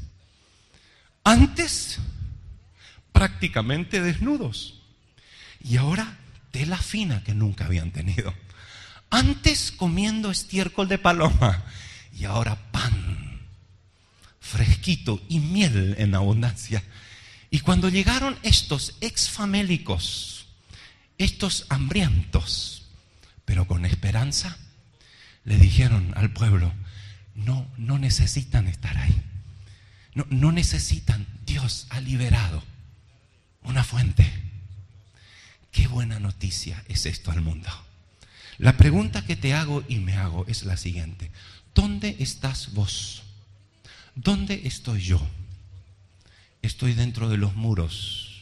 Antes prácticamente desnudos y ahora tela fina que nunca habían tenido. Antes comiendo estiércol de paloma y ahora pan fresquito y miel en abundancia. Y cuando llegaron estos exfamélicos, estos hambrientos, pero con esperanza, le dijeron al pueblo, no, no necesitan estar ahí. No, no necesitan. Dios ha liberado una fuente. Qué buena noticia es esto al mundo. La pregunta que te hago y me hago es la siguiente. ¿Dónde estás vos? ¿Dónde estoy yo? Estoy dentro de los muros,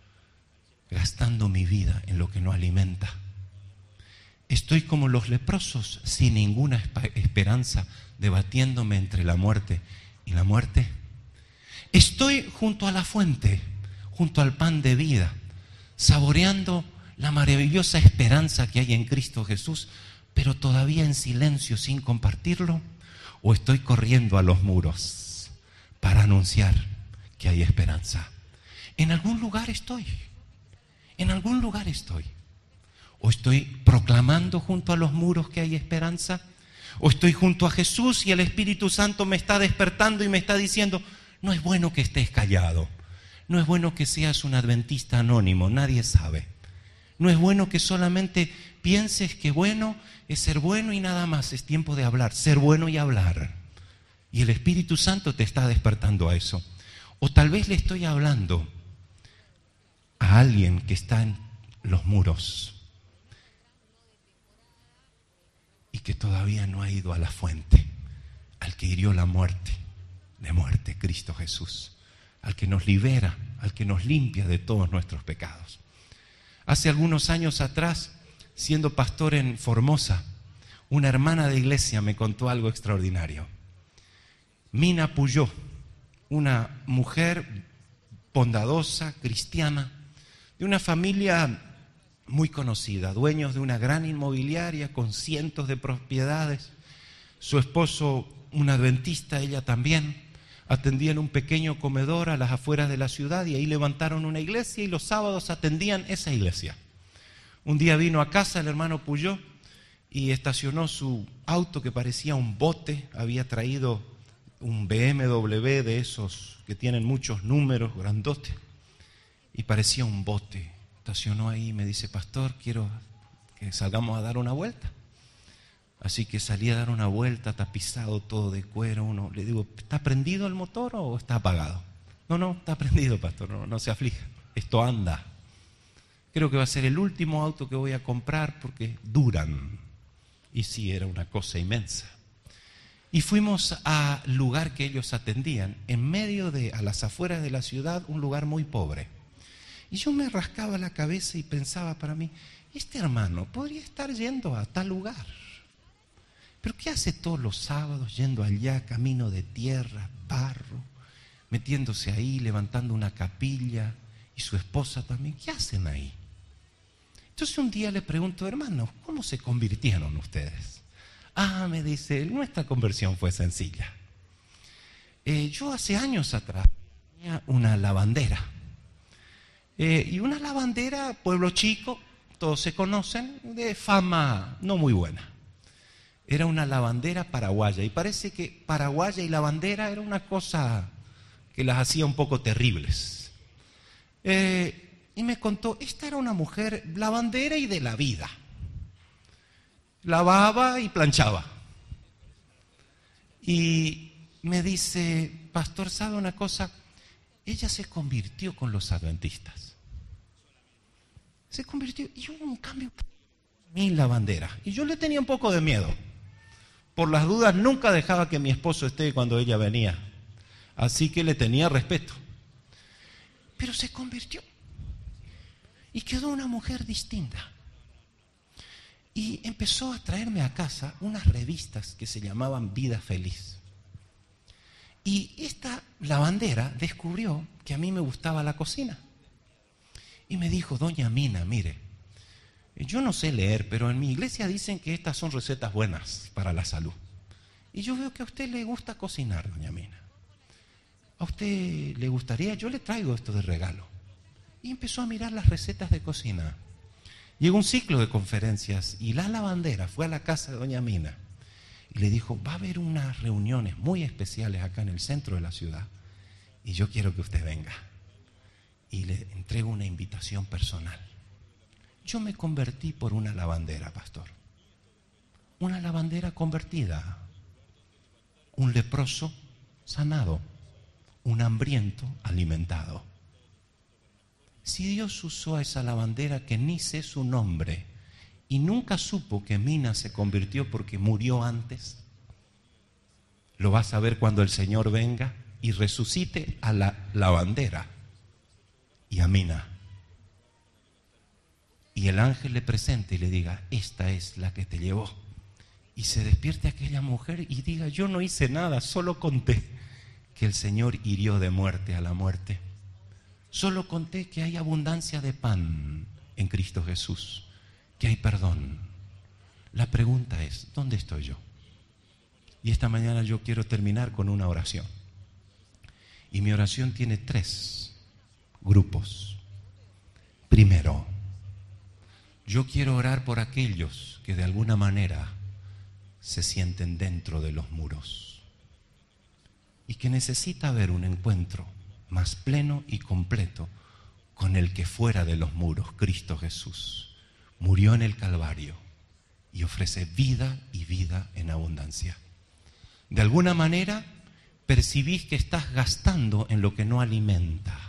gastando mi vida en lo que no alimenta. Estoy como los leprosos, sin ninguna esperanza, debatiéndome entre la muerte y la muerte. Estoy junto a la fuente, junto al pan de vida, saboreando la maravillosa esperanza que hay en Cristo Jesús, pero todavía en silencio, sin compartirlo. ¿O estoy corriendo a los muros para anunciar que hay esperanza? En algún lugar estoy, en algún lugar estoy. ¿O estoy proclamando junto a los muros que hay esperanza? ¿O estoy junto a Jesús y el Espíritu Santo me está despertando y me está diciendo, no es bueno que estés callado, no es bueno que seas un adventista anónimo, nadie sabe. No es bueno que solamente pienses que bueno es ser bueno y nada más, es tiempo de hablar, ser bueno y hablar. Y el Espíritu Santo te está despertando a eso. O tal vez le estoy hablando a alguien que está en los muros y que todavía no ha ido a la fuente, al que hirió la muerte, de muerte, Cristo Jesús, al que nos libera, al que nos limpia de todos nuestros pecados. Hace algunos años atrás, siendo pastor en Formosa, una hermana de iglesia me contó algo extraordinario. Mina Puyó, una mujer bondadosa, cristiana, de una familia muy conocida, dueños de una gran inmobiliaria con cientos de propiedades. Su esposo, un adventista, ella también, atendían un pequeño comedor a las afueras de la ciudad y ahí levantaron una iglesia y los sábados atendían esa iglesia. Un día vino a casa el hermano Puyó y estacionó su auto que parecía un bote, había traído un B M W de esos que tienen muchos números, grandote, y parecía un bote. Estacionó ahí y me dice, pastor, quiero que salgamos a dar una vuelta. Así que salí a dar una vuelta, tapizado todo de cuero. Uno, le digo, ¿está prendido el motor o está apagado? No, no, está prendido, pastor, no, no se aflija, esto anda. Creo que va a ser el último auto que voy a comprar porque duran. Y sí, era una cosa inmensa. Y fuimos al lugar que ellos atendían, en medio de, a las afueras de la ciudad, un lugar muy pobre. Y yo me rascaba la cabeza y pensaba para mí, este hermano podría estar yendo a tal lugar. ¿Pero qué hace todos los sábados yendo allá, camino de tierra, barro, metiéndose ahí, levantando una capilla, y su esposa también? ¿Qué hacen ahí? Entonces un día le pregunto, hermanos, ¿cómo se convirtieron ustedes? Ah, me dice, nuestra conversión fue sencilla. Eh, yo hace años atrás tenía una lavandera. Eh, y una lavandera, pueblo chico, todos se conocen, de fama no muy buena. Era una lavandera paraguaya, y parece que paraguaya y lavandera era una cosa que las hacía un poco terribles. Eh, y me contó, esta era una mujer lavandera y de la vida. Lavaba y planchaba. Y me dice, pastor, ¿sabe una cosa? Ella se convirtió con los adventistas. Se convirtió, y hubo un cambio en mi lavandera. Y yo le tenía un poco de miedo. Por las dudas, nunca dejaba que mi esposo esté cuando ella venía. Así que le tenía respeto. Pero se convirtió. Y quedó una mujer distinta. Y empezó a traerme a casa unas revistas que se llamaban Vida Feliz. Y esta lavandera descubrió que a mí me gustaba la cocina. Y me dijo, doña Mina, mire, yo no sé leer, pero en mi iglesia dicen que estas son recetas buenas para la salud. Y yo veo que a usted le gusta cocinar, doña Mina. ¿A usted le gustaría? Yo le traigo esto de regalo. Y empezó a mirar las recetas de cocina. Llegó un ciclo de conferencias y la lavandera fue a la casa de doña Mina. Y le dijo, va a haber unas reuniones muy especiales acá en el centro de la ciudad. Y yo quiero que usted venga. Y le entrego una invitación personal. Yo me convertí por una lavandera, pastor. Una lavandera convertida. Un leproso sanado. Un hambriento alimentado. Si Dios usó a esa lavandera que ni sé su nombre y nunca supo que Mina se convirtió porque murió antes, lo vas a ver cuando el Señor venga y resucite a la lavandera y a Mina. Y el ángel le presente y le diga, esta es la que te llevó. Y se despierte aquella mujer y diga, yo no hice nada, solo conté que el Señor hirió de muerte a la muerte. Solo conté que hay abundancia de pan en Cristo Jesús, que hay perdón. La pregunta es, ¿dónde estoy yo? Y esta mañana yo quiero terminar con una oración. Y mi oración tiene tres grupos. Primero, yo quiero orar por aquellos que de alguna manera se sienten dentro de los muros y que necesita haber un encuentro más pleno y completo con el que fuera de los muros, Cristo Jesús, murió en el Calvario y ofrece vida y vida en abundancia. De alguna manera percibís que estás gastando en lo que no alimenta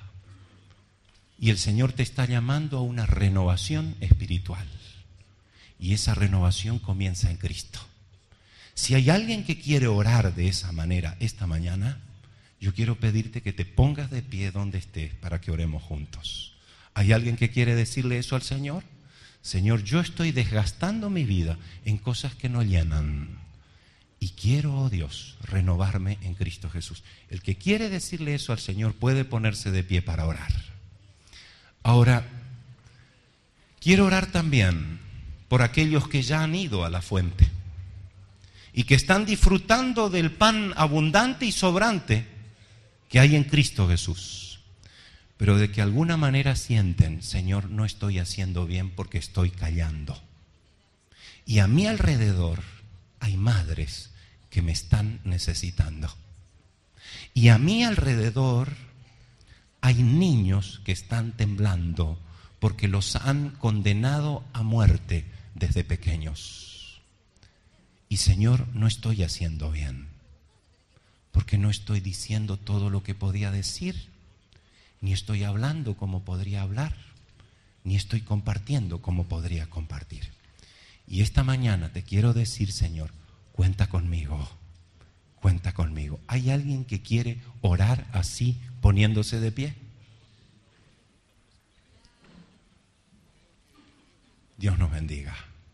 y el Señor te está llamando a una renovación espiritual y esa renovación comienza en Cristo. Si hay alguien que quiere orar de esa manera esta mañana, yo quiero pedirte que te pongas de pie donde estés para que oremos juntos. ¿Hay alguien que quiere decirle eso al Señor? Señor, yo estoy desgastando mi vida en cosas que no llenan. Y quiero, oh Dios, renovarme en Cristo Jesús. El que quiere decirle eso al Señor puede ponerse de pie para orar. Ahora, quiero orar también por aquellos que ya han ido a la fuente y que están disfrutando del pan abundante y sobrante que hay en Cristo Jesús, pero de que alguna manera sienten, Señor, no estoy haciendo bien porque estoy callando. Y a mi alrededor hay madres que me están necesitando. Y a mi alrededor hay niños que están temblando porque los han condenado a muerte desde pequeños. Y Señor, no estoy haciendo bien, porque no estoy diciendo todo lo que podía decir, ni estoy hablando como podría hablar, ni estoy compartiendo como podría compartir. Y esta mañana te quiero decir, Señor, cuenta conmigo, cuenta conmigo. ¿Hay alguien que quiere orar así, poniéndose de pie? Dios nos bendiga.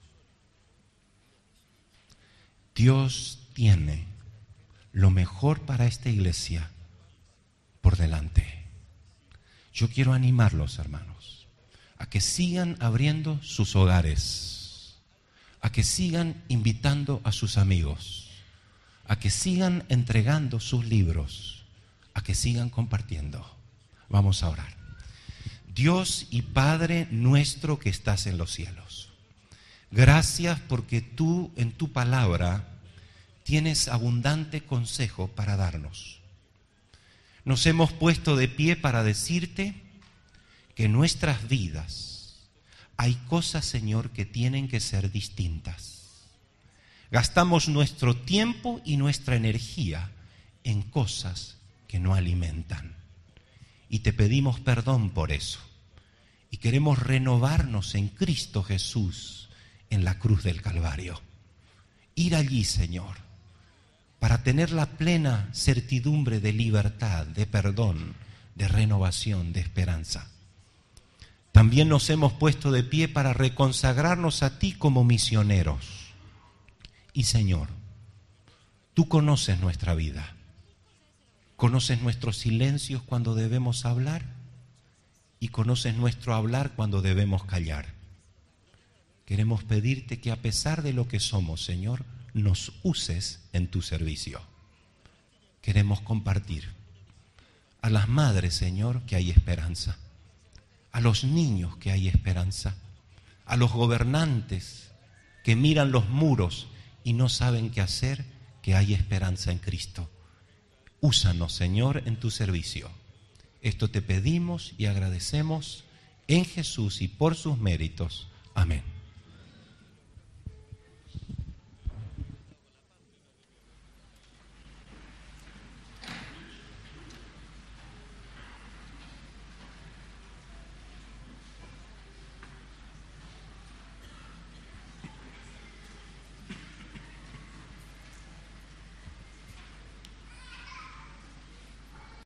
Dios tiene lo mejor para esta iglesia por delante. Yo quiero animarlos, hermanos, a que sigan abriendo sus hogares, a que sigan invitando a sus amigos, a que sigan entregando sus libros, a que sigan compartiendo. Vamos a orar. Dios y Padre nuestro que estás en los cielos, gracias porque tú en tu palabra tienes abundante consejo para darnos. Nos hemos puesto de pie para decirte que en nuestras vidas hay cosas, Señor, que tienen que ser distintas. Gastamos nuestro tiempo y nuestra energía en cosas que no alimentan. Y te pedimos perdón por eso. Y queremos renovarnos en Cristo Jesús en la cruz del Calvario. Ir allí, Señor, para tener la plena certidumbre de libertad, de perdón, de renovación, de esperanza. También nos hemos puesto de pie para reconsagrarnos a ti como misioneros. Y Señor, tú conoces nuestra vida. Conoces nuestros silencios cuando debemos hablar y conoces nuestro hablar cuando debemos callar. Queremos pedirte que a pesar de lo que somos, Señor, nos uses en tu servicio. Queremos compartir a las madres, Señor, que hay esperanza, a los niños que hay esperanza, a los gobernantes que miran los muros y no saben qué hacer, que hay esperanza en Cristo. Úsanos, Señor, en tu servicio. Esto te pedimos y agradecemos en Jesús y por sus méritos. Amén.